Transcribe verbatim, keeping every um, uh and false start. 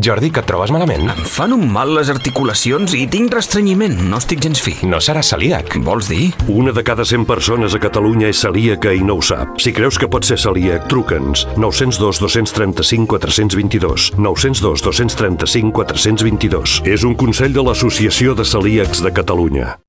Jordi, que et trobes malament? Em fan un mal les articulacions i tinc restrenyiment. No estic gens fi. No seràs celíac. Vols dir? Una de cada cent persones a Catalunya és celíaca i no ho sap. Si creus que pots ser celíac, truca'ns. nou zero dos, dos tres cinc, quatre dos dos. nou zero dos, dos tres cinc, quatre dos dos. És un consell de l'Associació de Celíacs de Catalunya.